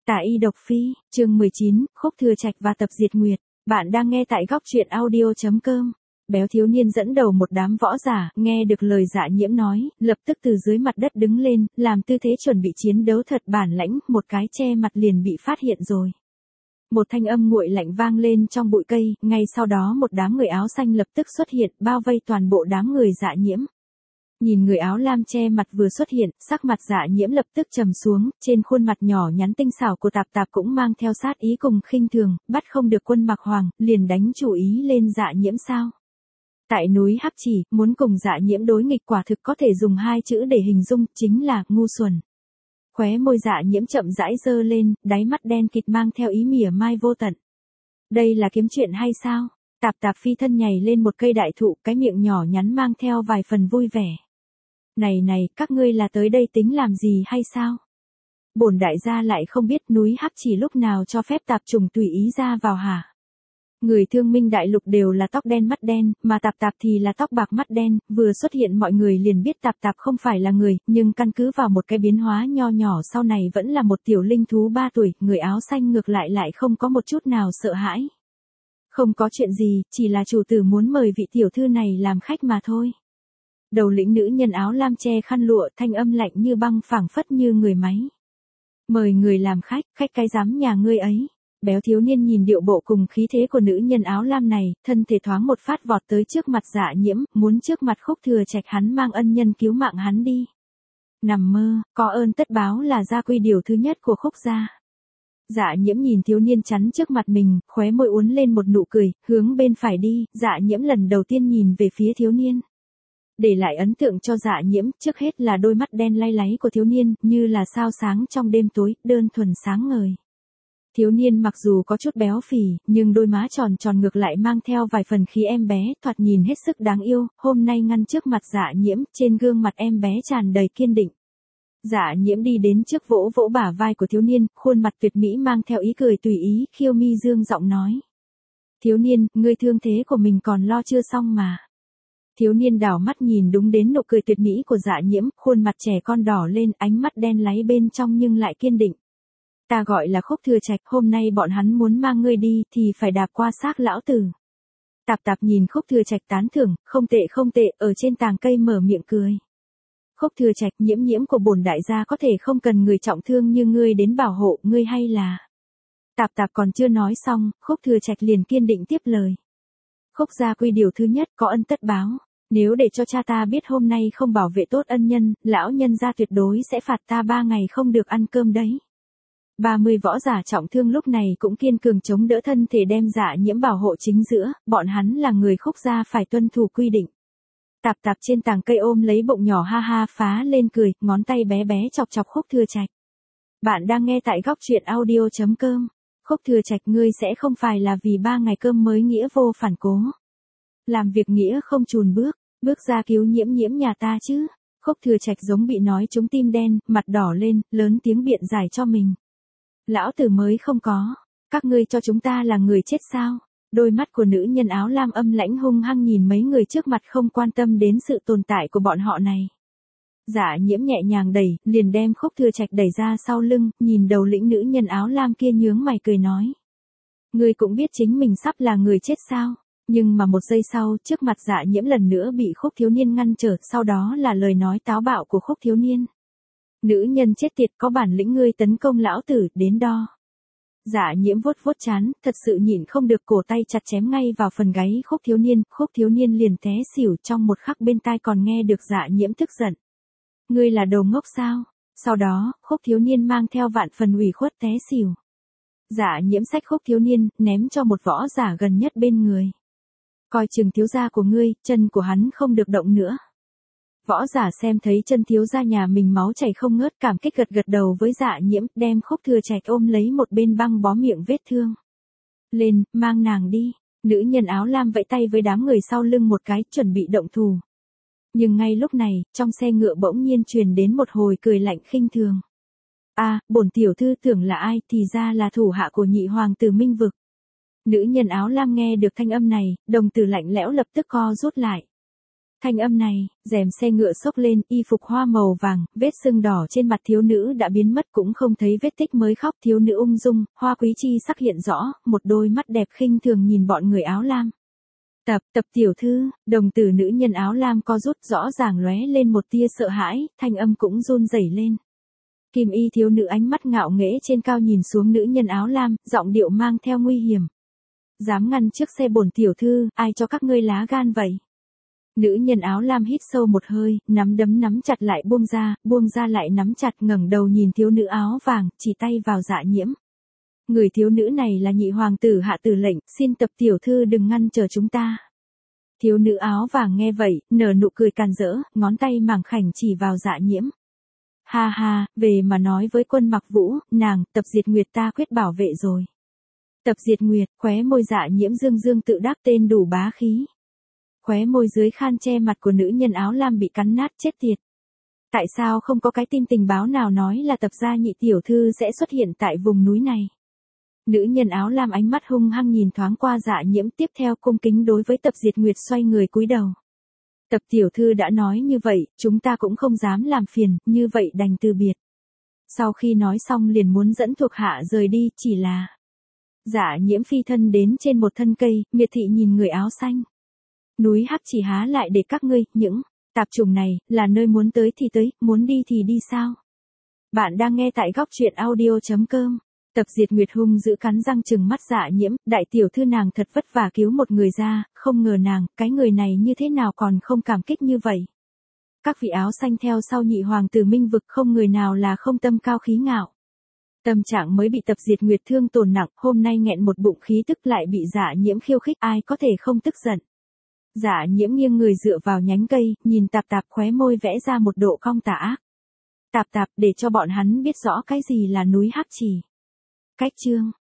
Tả y độc phi, chương 19, Khúc Thừa Trạch và Tập Diệt Nguyệt. Bạn đang nghe tại góc truyện audio.com. Béo thiếu niên dẫn đầu một đám võ giả, nghe được lời Dạ Nhiễm nói, lập tức từ dưới mặt đất đứng lên, làm tư thế chuẩn bị chiến đấu thật bản lãnh, một cái che mặt liền bị phát hiện rồi. Một thanh âm nguội lạnh vang lên trong bụi cây, ngay sau đó một đám người áo xanh lập tức xuất hiện, bao vây toàn bộ đám người Dạ Nhiễm. Nhìn người áo lam che mặt vừa xuất hiện, sắc mặt Dạ Nhiễm lập tức trầm xuống, trên khuôn mặt nhỏ nhắn tinh xảo của Tạp Tạp cũng mang theo sát ý cùng khinh thường, bắt không được Quân Mặc Hoàng, liền đánh chủ ý lên Dạ Nhiễm sao. Tại núi Hắc Chỉ, muốn cùng Dạ Nhiễm đối nghịch quả thực có thể dùng hai chữ để hình dung, chính là ngu xuẩn. Khóe môi Dạ Nhiễm chậm rãi giơ lên, đáy mắt đen kịt mang theo ý mỉa mai vô tận. Đây là kiếm chuyện hay sao? Tạp Tạp phi thân nhảy lên một cây đại thụ, cái miệng nhỏ nhắn mang theo vài phần vui vẻ. Này, các ngươi là tới đây tính làm gì hay sao? Bổn đại gia lại không biết núi Hắc Chỉ lúc nào cho phép tạp trùng tùy ý ra vào hả? Người Thương Minh đại lục đều là tóc đen mắt đen, mà Tạp Tạp thì là tóc bạc mắt đen, vừa xuất hiện mọi người liền biết Tạp Tạp không phải là người, nhưng căn cứ vào một cái biến hóa nho nhỏ sau này vẫn là một tiểu linh thú 3 tuổi, người áo xanh ngược lại không có một chút nào sợ hãi. Không có chuyện gì, chỉ là chủ tử muốn mời vị tiểu thư này làm khách mà thôi. Đầu lĩnh nữ nhân áo lam che khăn lụa, thanh âm lạnh như băng phảng phất như người máy. Mời người làm khách cái dám nhà ngươi ấy. Béo thiếu niên nhìn điệu bộ cùng khí thế của nữ nhân áo lam này, thân thể thoáng một phát vọt tới trước mặt Dạ Nhiễm, muốn trước mặt Khúc Thừa Trạch hắn mang ân nhân cứu mạng hắn đi. Nằm mơ, có ơn tất báo là gia quy điều thứ nhất của Khúc gia. Dạ Nhiễm nhìn thiếu niên chắn trước mặt mình, khóe môi uốn lên một nụ cười, hướng bên phải đi, Dạ Nhiễm lần đầu tiên nhìn về phía thiếu niên. Để lại ấn tượng cho Dạ Nhiễm, trước hết là đôi mắt đen lay láy của thiếu niên, như là sao sáng trong đêm tối, đơn thuần sáng ngời. Thiếu niên mặc dù có chút béo phì, nhưng đôi má tròn tròn ngược lại mang theo vài phần khí em bé, thoạt nhìn hết sức đáng yêu, hôm nay ngăn trước mặt Dạ Nhiễm, trên gương mặt em bé tràn đầy kiên định. Dạ Nhiễm đi đến trước vỗ vỗ bả vai của thiếu niên, khuôn mặt tuyệt mỹ mang theo ý cười tùy ý, khiêu mi dương giọng nói. Thiếu niên, ngươi thương thế của mình còn lo chưa xong mà. Thiếu niên đảo mắt nhìn đúng đến nụ cười tuyệt mỹ của Dạ Nhiễm, khuôn mặt trẻ con đỏ lên, ánh mắt đen láy bên trong nhưng lại kiên định. Ta gọi là Khúc Thừa Trạch, hôm nay bọn hắn muốn mang ngươi đi thì phải đạp qua xác lão tử. Tạp Tạp nhìn Khúc Thừa Trạch tán thưởng, không tệ, ở trên tàng cây mở miệng cười. Khúc Thừa Trạch, nhiễm của bổn đại gia có thể không cần người trọng thương như ngươi đến bảo hộ, ngươi hay là. Tạp Tạp còn chưa nói xong, Khúc Thừa Trạch liền kiên định tiếp lời. Khúc gia quy điều thứ nhất, có ân tất báo. Nếu để cho cha ta biết hôm nay không bảo vệ tốt ân nhân, lão nhân gia tuyệt đối sẽ phạt ta 3 ngày không được ăn cơm đấy. 30 võ giả trọng thương lúc này cũng kiên cường chống đỡ thân thể đem Dạ Nhiễm bảo hộ chính giữa, bọn hắn là người Khúc gia phải tuân thủ quy định. Tạp Tạp trên tàng cây ôm lấy bụng nhỏ ha ha phá lên cười, ngón tay bé bé chọc Khúc Thừa Trạch. Bạn đang nghe tại góc truyện audio.com. Khúc Thừa Trạch, ngươi sẽ không phải là vì 3 ngày cơm mới nghĩa vô phản cố. Làm việc nghĩa không chùn bước ra cứu Nhiễm nhà ta chứ. Khúc Thừa Trạch giống bị nói trúng tim đen, mặt đỏ lên, lớn tiếng biện giải cho mình. Lão tử mới không có. Các ngươi cho chúng ta là người chết sao? Đôi mắt của nữ nhân áo lam âm lãnh hung hăng nhìn mấy người trước mặt không quan tâm đến sự tồn tại của bọn họ này. Dạ Nhiễm nhẹ nhàng đẩy, liền đem Khúc Thừa Trạch đẩy ra sau lưng, nhìn đầu lĩnh nữ nhân áo lam kia nhướng mày cười nói. Ngươi cũng biết chính mình sắp là người chết sao? Nhưng mà một giây sau, trước mặt Dạ Nhiễm lần nữa bị Khúc thiếu niên ngăn trở, sau đó là lời nói táo bạo của Khúc thiếu niên. Nữ nhân chết tiệt, có bản lĩnh ngươi tấn công lão tử, đến đo. Dạ Nhiễm vuốt trán, thật sự nhịn không được, cổ tay chặt chém ngay vào phần gáy Khúc thiếu niên liền té xỉu, trong một khắc bên tai còn nghe được Dạ Nhiễm tức giận. Ngươi là đồ ngốc sao? Sau đó, Khúc thiếu niên mang theo vạn phần ủy khuất té xỉu. Dạ Nhiễm xách Khúc thiếu niên, ném cho một võ giả gần nhất bên người. Coi chừng thiếu gia của ngươi, chân của hắn không được động nữa. Võ giả xem thấy chân thiếu gia nhà mình máu chảy không ngớt, cảm kích gật đầu với Dạ Nhiễm, đem Khúc Thừa Trạch ôm lấy một bên băng bó miệng vết thương. Lên, mang nàng đi. Nữ nhân áo lam vẫy tay với đám người sau lưng một cái, chuẩn bị động thủ. Nhưng ngay lúc này, trong xe ngựa bỗng nhiên truyền đến một hồi cười lạnh khinh thường. Bổn tiểu thư tưởng là ai, thì ra là thủ hạ của nhị hoàng tử Minh Vực. Nữ nhân áo lam nghe được thanh âm này, đồng tử lạnh lẽo lập tức co rút lại. Thanh âm này, rèm xe ngựa xốc lên, y phục hoa màu vàng, vết sưng đỏ trên mặt thiếu nữ đã biến mất cũng không thấy vết tích mới khóc. Thiếu nữ ung dung, hoa quý chi sắc hiện rõ, một đôi mắt đẹp khinh thường nhìn bọn người áo lam. Tập tiểu thư, đồng tử nữ nhân áo lam co rút, rõ ràng lóe lên một tia sợ hãi, thanh âm cũng run rẩy lên. Kim y thiếu nữ ánh mắt ngạo nghễ trên cao nhìn xuống nữ nhân áo lam, giọng điệu mang theo nguy hiểm. Dám ngăn trước xe bổn tiểu thư, ai cho các ngươi lá gan vậy? Nữ nhân áo lam hít sâu một hơi, nắm đấm nắm chặt lại buông ra lại nắm chặt, ngẩng đầu nhìn thiếu nữ áo vàng, chỉ tay vào Dạ Nhiễm. Người thiếu nữ này là nhị hoàng tử hạ tử lệnh, xin Tập tiểu thư đừng ngăn trở chúng ta. Thiếu nữ áo vàng nghe vậy, nở nụ cười càn rỡ, ngón tay màng khảnh chỉ vào Dạ Nhiễm. Ha ha, về mà nói với Quân Mặc Vũ, nàng, Tập Diệt Nguyệt ta quyết bảo vệ rồi. Tập Diệt Nguyệt, khóe môi Dạ Nhiễm dương dương tự đắc tên đủ bá khí. Khóe môi dưới khan che mặt của nữ nhân áo lam bị cắn nát, chết tiệt. Tại sao không có cái tin tình báo nào nói là Tập gia nhị tiểu thư sẽ xuất hiện tại vùng núi này? Nữ nhân áo lam ánh mắt hung hăng nhìn thoáng qua Dạ Nhiễm, tiếp theo cung kính đối với Tập Diệt Nguyệt xoay người cúi đầu. Tập tiểu thư đã nói như vậy, chúng ta cũng không dám làm phiền, như vậy đành từ biệt. Sau khi nói xong liền muốn dẫn thuộc hạ rời đi, chỉ là... Dạ Nhiễm phi thân đến trên một thân cây, miệt thị nhìn người áo xanh. Núi Hắc chỉ há lại để các ngươi, những tạp chủng này, là nơi muốn tới thì tới, muốn đi thì đi sao? Bạn đang nghe tại góc truyện audio.com. Tập Diệt Nguyệt hung giữ cắn răng trừng mắt Dạ Nhiễm, đại tiểu thư nàng thật vất vả cứu một người ra, không ngờ nàng, cái người này như thế nào còn không cảm kích như vậy. Các vị áo xanh theo sau nhị hoàng tử Minh vực không người nào là không tâm cao khí ngạo. Tâm trạng mới bị Tập Diệt Nguyệt thương tổn nặng, hôm nay nghẹn một bụng khí tức lại bị Dạ Nhiễm khiêu khích, ai có thể không tức giận. Dạ Nhiễm nghiêng người dựa vào nhánh cây, nhìn Tạp Tạp, khóe môi vẽ ra một độ cong tà ác. Tạp Tạp, để cho bọn hắn biết rõ cái gì là núi Hắc chỉ. Cách chương